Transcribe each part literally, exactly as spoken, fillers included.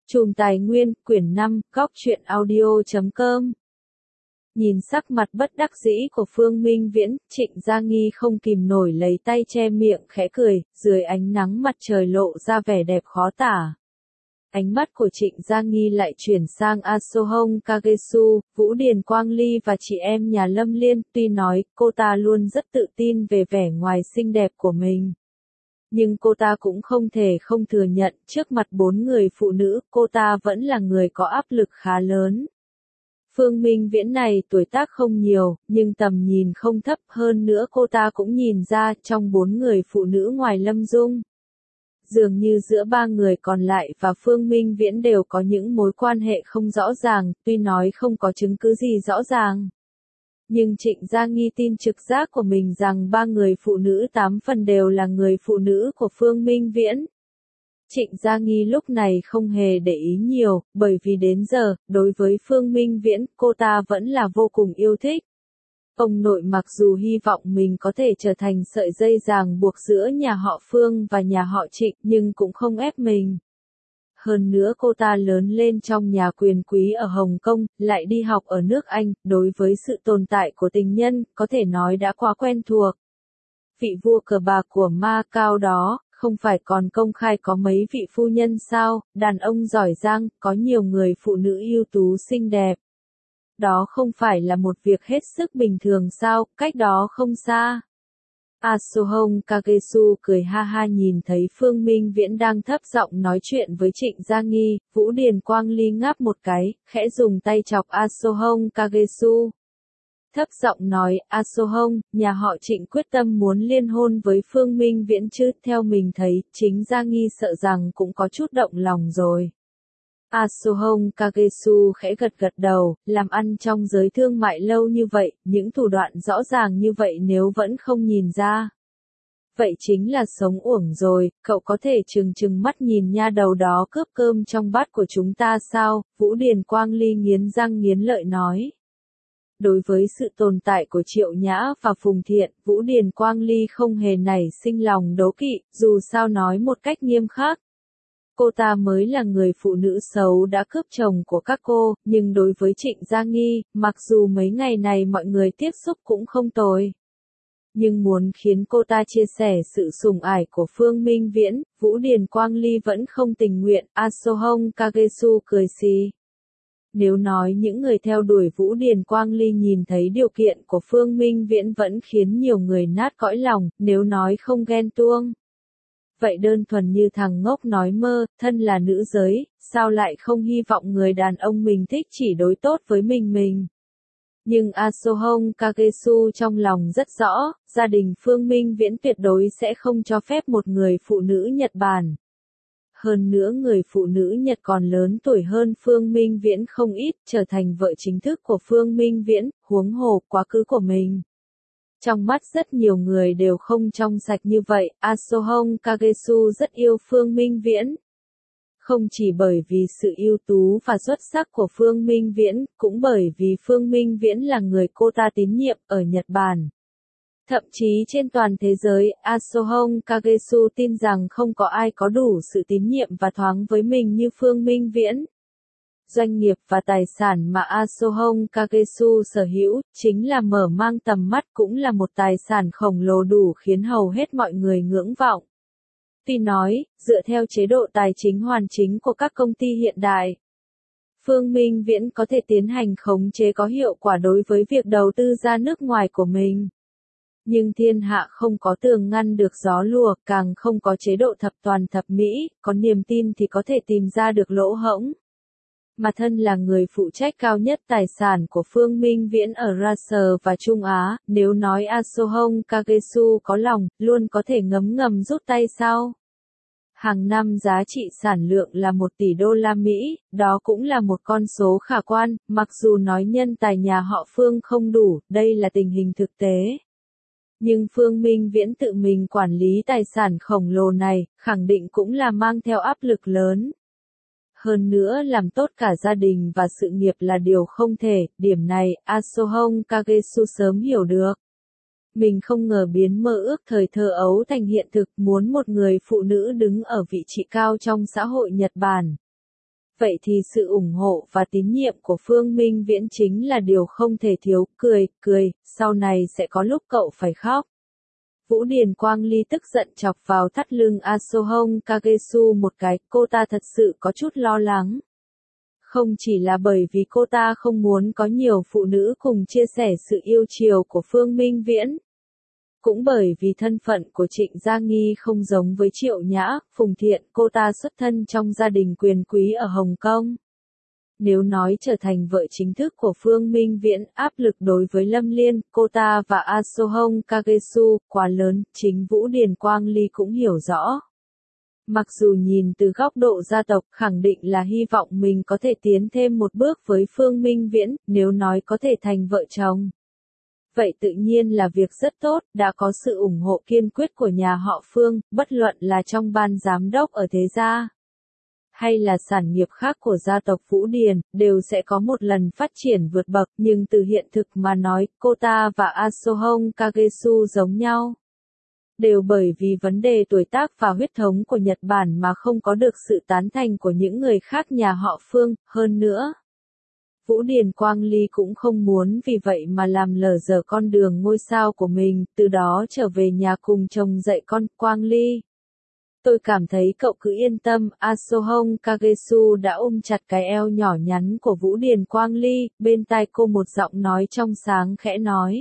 Chùm Tài Nguyên, quyển năm, góc truyện audio chấm com. Nhìn sắc mặt bất đắc dĩ của Phương Minh Viễn, Trịnh Gia Nghi không kìm nổi lấy tay che miệng khẽ cười, dưới ánh nắng mặt trời lộ ra vẻ đẹp khó tả. Ánh mắt của Trịnh Gia Nghi lại chuyển sang Asohong Kagesu, Vũ Điền Quang Ly và chị em nhà Lâm Liên, tuy nói cô ta luôn rất tự tin về vẻ ngoài xinh đẹp của mình. Nhưng cô ta cũng không thể không thừa nhận, trước mặt bốn người phụ nữ, cô ta vẫn là người có áp lực khá lớn. Phương Minh Viễn này tuổi tác không nhiều, nhưng tầm nhìn không thấp, hơn nữa cô ta cũng nhìn ra, trong bốn người phụ nữ ngoài Lâm Dung. Dường như giữa ba người còn lại và Phương Minh Viễn đều có những mối quan hệ không rõ ràng, tuy nói không có chứng cứ gì rõ ràng. Nhưng Trịnh Gia Nghi tin trực giác của mình rằng ba người phụ nữ tám phần đều là người phụ nữ của Phương Minh Viễn. Trịnh Gia Nghi lúc này không hề để ý nhiều, bởi vì đến giờ, đối với Phương Minh Viễn, cô ta vẫn là vô cùng yêu thích. Ông nội mặc dù hy vọng mình có thể trở thành sợi dây ràng buộc giữa nhà họ Phương và nhà họ Trịnh, nhưng cũng không ép mình. Hơn nữa cô ta lớn lên trong nhà quyền quý ở Hồng Kông, lại đi học ở nước Anh, đối với sự tồn tại của tình nhân, có thể nói đã quá quen thuộc. Vị vua cờ bạc của Macau đó, không phải còn công khai có mấy vị phu nhân sao, đàn ông giỏi giang, có nhiều người phụ nữ ưu tú xinh đẹp. Đó không phải là một việc hết sức bình thường sao, cách đó không xa. Asohong Kagesu cười ha ha nhìn thấy Phương Minh Viễn đang thấp giọng nói chuyện với Trịnh Gia Nghi, Vũ Điền Quang Ly ngáp một cái, khẽ dùng tay chọc Asohong Kagesu. Thấp giọng nói, Asohong, nhà họ Trịnh quyết tâm muốn liên hôn với Phương Minh Viễn chứ, theo mình thấy, chính Gia Nghi sợ rằng cũng có chút động lòng rồi. Asohong Kagesu khẽ gật gật đầu, làm ăn trong giới thương mại lâu như vậy, những thủ đoạn rõ ràng như vậy nếu vẫn không nhìn ra. Vậy chính là sống uổng rồi, cậu có thể trừng trừng mắt nhìn nha đầu đó cướp cơm trong bát của chúng ta sao, Vũ Điền Quang Ly nghiến răng nghiến lợi nói. Đối với sự tồn tại của Triệu Nhã và Phùng Thiện, Vũ Điền Quang Ly không hề nảy sinh lòng đố kỵ, dù sao nói một cách nghiêm khắc. Cô ta mới là người phụ nữ xấu đã cướp chồng của các cô, nhưng đối với Trịnh Gia Nghi, mặc dù mấy ngày này mọi người tiếp xúc cũng không tồi. Nhưng muốn khiến cô ta chia sẻ sự sủng ải của Phương Minh Viễn, Vũ Điền Quang Ly vẫn không tình nguyện, Asohong Kagesu cười xì. Nếu nói những người theo đuổi Vũ Điền Quang Ly nhìn thấy điều kiện của Phương Minh Viễn vẫn khiến nhiều người nát cõi lòng, nếu nói không ghen tuông. Vậy đơn thuần như thằng ngốc nói mơ, thân là nữ giới, sao lại không hy vọng người đàn ông mình thích chỉ đối tốt với mình mình. Nhưng Asohong Kagesu trong lòng rất rõ, gia đình Phương Minh Viễn tuyệt đối sẽ không cho phép một người phụ nữ Nhật Bản. Hơn nữa người phụ nữ Nhật còn lớn tuổi hơn Phương Minh Viễn không ít, trở thành vợ chính thức của Phương Minh Viễn, huống hồ quá khứ của mình. Trong mắt rất nhiều người đều không trong sạch như vậy, Asohong Kagesu rất yêu Phương Minh Viễn. Không chỉ bởi vì sự ưu tú và xuất sắc của Phương Minh Viễn, cũng bởi vì Phương Minh Viễn là người cô ta tín nhiệm ở Nhật Bản. Thậm chí trên toàn thế giới, Asohong Kagesu tin rằng không có ai có đủ sự tín nhiệm và thoáng với mình như Phương Minh Viễn. Doanh nghiệp và tài sản mà Asohong Kagesu sở hữu, chính là mở mang tầm mắt cũng là một tài sản khổng lồ đủ khiến hầu hết mọi người ngưỡng vọng. Tuy nói, dựa theo chế độ tài chính hoàn chính của các công ty hiện đại, Phương Minh Viễn có thể tiến hành khống chế có hiệu quả đối với việc đầu tư ra nước ngoài của mình. Nhưng thiên hạ không có tường ngăn được gió lùa, càng không có chế độ thập toàn thập mỹ, có niềm tin thì có thể tìm ra được lỗ hổng. Mà thân là người phụ trách cao nhất tài sản của Phương Minh Viễn ở Asia và Trung Á, nếu nói Asohong Kagesu có lòng, luôn có thể ngấm ngầm rút tay sao? Hàng năm giá trị sản lượng là một tỷ đô la Mỹ, đó cũng là một con số khả quan, mặc dù nói nhân tài nhà họ Phương không đủ, đây là tình hình thực tế. Nhưng Phương Minh Viễn tự mình quản lý tài sản khổng lồ này, khẳng định cũng là mang theo áp lực lớn. Hơn nữa làm tốt cả gia đình và sự nghiệp là điều không thể, điểm này, Asohong Kagesu sớm hiểu được. Mình không ngờ biến mơ ước thời thơ ấu thành hiện thực, muốn một người phụ nữ đứng ở vị trí cao trong xã hội Nhật Bản. vậy thì sự ủng hộ và tín nhiệm của Phương Minh Viễn chính là điều không thể thiếu. Cười, cười, sau này sẽ có lúc cậu phải khóc. Vũ Điền Quang Ly tức giận chọc vào thắt lưng Asohong Kagesu một cái, cô ta thật sự có chút lo lắng. Không chỉ là bởi vì cô ta không muốn có nhiều phụ nữ cùng chia sẻ sự yêu chiều của Phương Minh Viễn. Cũng bởi vì thân phận của Trịnh Gia Nghi không giống với Triệu Nhã, Phùng Thiện, cô ta xuất thân trong gia đình quyền quý ở Hồng Kông. Nếu nói trở thành vợ chính thức của Phương Minh Viễn, áp lực đối với Lâm Liên, cô ta và Asohong Kagesu quá lớn, chính Vũ Điền Quang Ly cũng hiểu rõ. Mặc dù nhìn từ góc độ gia tộc, khẳng định là hy vọng mình có thể tiến thêm một bước với Phương Minh Viễn, nếu nói có thể thành vợ chồng. Vậy tự nhiên là việc rất tốt, đã có sự ủng hộ kiên quyết của nhà họ Phương, bất luận là trong ban giám đốc ở thế gia, hay là sản nghiệp khác của gia tộc Vũ Điền, đều sẽ có một lần phát triển vượt bậc, nhưng từ hiện thực mà nói, cô ta và Asohong Kagesu giống nhau. Đều bởi vì vấn đề tuổi tác và huyết thống của Nhật Bản mà không có được sự tán thành của những người khác nhà họ Phương, hơn nữa. Vũ Điền Quang Ly cũng không muốn vì vậy mà làm lờ dở con đường ngôi sao của mình, từ đó trở về nhà cùng chồng dạy con. Quang Ly, tôi cảm thấy cậu cứ yên tâm. Asohong Kagesu đã ôm chặt cái eo nhỏ nhắn của Vũ Điền Quang Ly, bên tai cô một giọng nói trong sáng khẽ nói.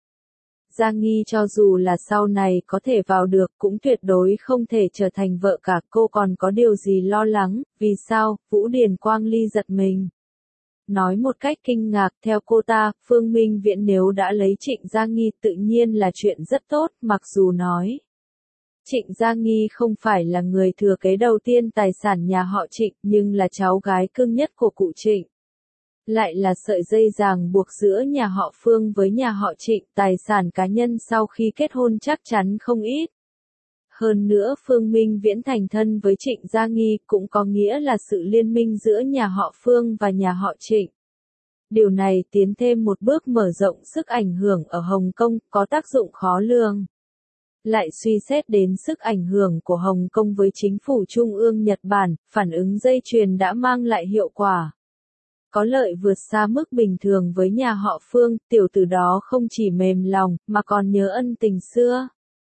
Gia Nghi cho dù là sau này có thể vào được cũng tuyệt đối không thể trở thành vợ cả. Cô còn có điều gì lo lắng, vì sao? Vũ Điền Quang Ly giật mình. Nói một cách kinh ngạc, theo cô ta, Phương Minh Viễn nếu đã lấy Trịnh Gia Nghi tự nhiên là chuyện rất tốt, mặc dù nói. Trịnh Gia Nghi không phải là người thừa kế đầu tiên tài sản nhà họ Trịnh, nhưng là cháu gái cưng nhất của cụ Trịnh. Lại là sợi dây ràng buộc giữa nhà họ Phương với nhà họ Trịnh, tài sản cá nhân sau khi kết hôn chắc chắn không ít. Hơn nữa Phương Minh Viễn thành thân với Trịnh Gia Nghi cũng có nghĩa là sự liên minh giữa nhà họ Phương và nhà họ Trịnh. Điều này tiến thêm một bước mở rộng sức ảnh hưởng ở Hồng Kông, có tác dụng khó lường. Lại suy xét đến sức ảnh hưởng của Hồng Kông với chính phủ Trung ương Nhật Bản, phản ứng dây chuyền đã mang lại hiệu quả. Có lợi vượt xa mức bình thường với nhà họ Phương, tiểu tử đó không chỉ mềm lòng, mà còn nhớ ân tình xưa.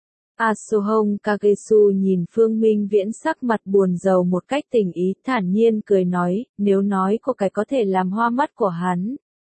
Asohong Kagesu nhìn Phương Minh Viễn sắc mặt buồn rầu một cách tình ý, thản nhiên cười nói, nếu nói cô cái có thể làm hoa mắt của hắn.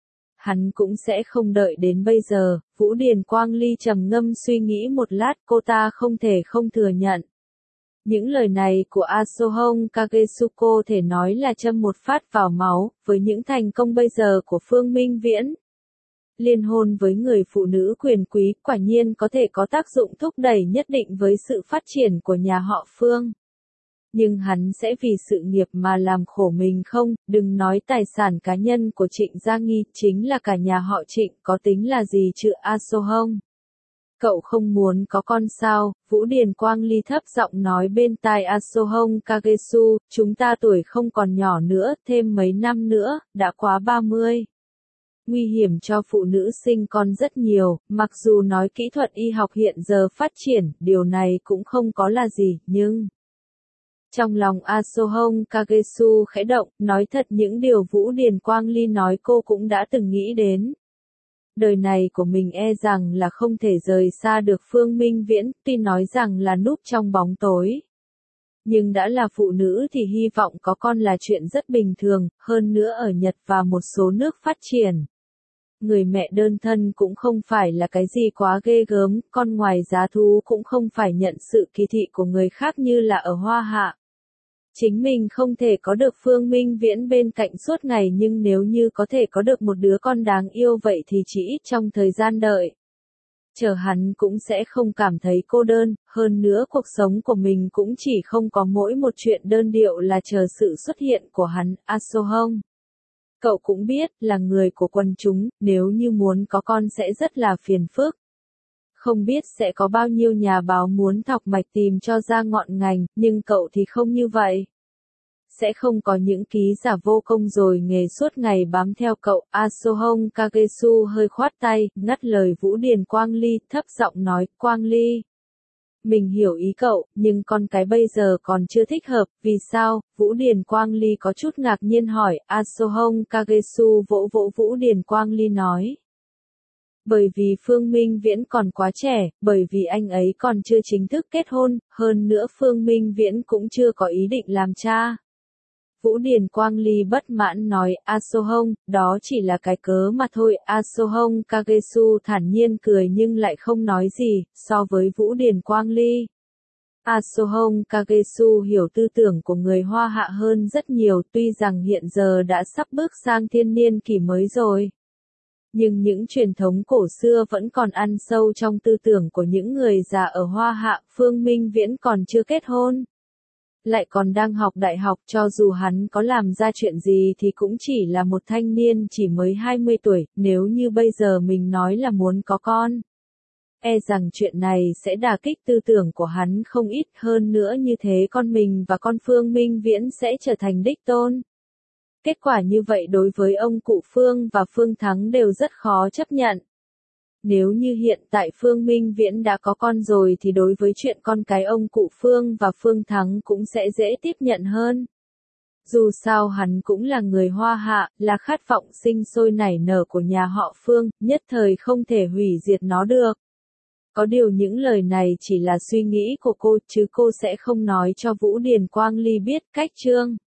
Hắn cũng sẽ không đợi đến bây giờ. Vũ Điền Quang Ly trầm ngâm suy nghĩ một lát, cô ta không thể không thừa nhận. Những lời này của Asohong Kagesu cô thể nói là châm một phát vào máu, với những thành công bây giờ của Phương Minh Viễn. Liên hôn với người phụ nữ quyền quý quả nhiên có thể có tác dụng thúc đẩy nhất định với sự phát triển của nhà họ Phương. Nhưng hắn sẽ vì sự nghiệp mà làm khổ mình không, đừng nói tài sản cá nhân của Trịnh Gia Nghi, chính là cả nhà họ Trịnh có tính là gì chứ Asohong. Cậu không muốn có con sao? Vũ Điền Quang Ly thấp giọng nói bên tai Asohong Kagesu, chúng ta tuổi không còn nhỏ nữa, thêm mấy năm nữa, đã quá ba mươi. Nguy hiểm cho phụ nữ sinh con rất nhiều, mặc dù nói kỹ thuật y học hiện giờ phát triển, điều này cũng không có là gì, nhưng... Trong lòng Asohong Kagesu khẽ động, nói thật những điều Vũ Điền Quang Ly nói cô cũng đã từng nghĩ đến. Đời này của mình e rằng là không thể rời xa được Phương Minh Viễn, tuy nói rằng là núp trong bóng tối. Nhưng đã là phụ nữ thì hy vọng có con là chuyện rất bình thường, hơn nữa ở Nhật và một số nước phát triển. Người mẹ đơn thân cũng không phải là cái gì quá ghê gớm, con ngoài giá thú cũng không phải nhận sự kỳ thị của người khác như là ở Hoa Hạ. Chính mình không thể có được Phương Minh Viễn bên cạnh suốt ngày nhưng nếu như có thể có được một đứa con đáng yêu vậy thì chỉ ít trong thời gian đợi. Chờ hắn cũng sẽ không cảm thấy cô đơn, hơn nữa cuộc sống của mình cũng chỉ không có mỗi một chuyện đơn điệu là chờ sự xuất hiện của hắn, Asohong. Cậu cũng biết, là người của quần chúng, nếu như muốn có con sẽ rất là phiền phức. Không biết sẽ có bao nhiêu nhà báo muốn thọc mạch tìm cho ra ngọn ngành, nhưng cậu thì không như vậy. Sẽ không có những ký giả vô công rồi nghề suốt ngày bám theo cậu. Asohong Kagesu hơi khoát tay, ngắt lời Vũ Điền Quang Ly, thấp giọng nói, Quang Ly. Mình hiểu ý cậu, nhưng con cái bây giờ còn chưa thích hợp, vì sao? Vũ Điền Quang Ly có chút ngạc nhiên hỏi, Asohong Kagesu vỗ vỗ Vũ Điền Quang Ly nói. Bởi vì Phương Minh Viễn còn quá trẻ, bởi vì anh ấy còn chưa chính thức kết hôn, hơn nữa Phương Minh Viễn cũng chưa có ý định làm cha. Vũ Điền Quang Ly bất mãn nói, Asohong, đó chỉ là cái cớ mà thôi. Asohong Kagesu thản nhiên cười nhưng lại không nói gì, so với Vũ Điền Quang Ly. Asohong Kagesu hiểu tư tưởng của người Hoa Hạ hơn rất nhiều, tuy rằng hiện giờ đã sắp bước sang thiên niên kỷ mới rồi. Nhưng những truyền thống cổ xưa vẫn còn ăn sâu trong tư tưởng của những người già ở Hoa Hạ. Phương Minh Viễn còn chưa kết hôn, lại còn đang học đại học, cho dù hắn có làm ra chuyện gì thì cũng chỉ là một thanh niên chỉ mới hai mươi tuổi, nếu như bây giờ mình nói là muốn có con. E rằng chuyện này sẽ đả kích tư tưởng của hắn không ít, hơn nữa như thế con mình và con Phương Minh Viễn sẽ trở thành đích tôn. Kết quả như vậy đối với ông cụ Phương và Phương Thắng đều rất khó chấp nhận. Nếu như hiện tại Phương Minh Viễn đã có con rồi thì đối với chuyện con cái ông cụ Phương và Phương Thắng cũng sẽ dễ tiếp nhận hơn. Dù sao hắn cũng là người Hoa Hạ, là khát vọng sinh sôi nảy nở của nhà họ Phương, nhất thời không thể hủy diệt nó được. Có điều những lời này chỉ là suy nghĩ của cô chứ cô sẽ không nói cho Vũ Điền Quang Ly biết. Cách chương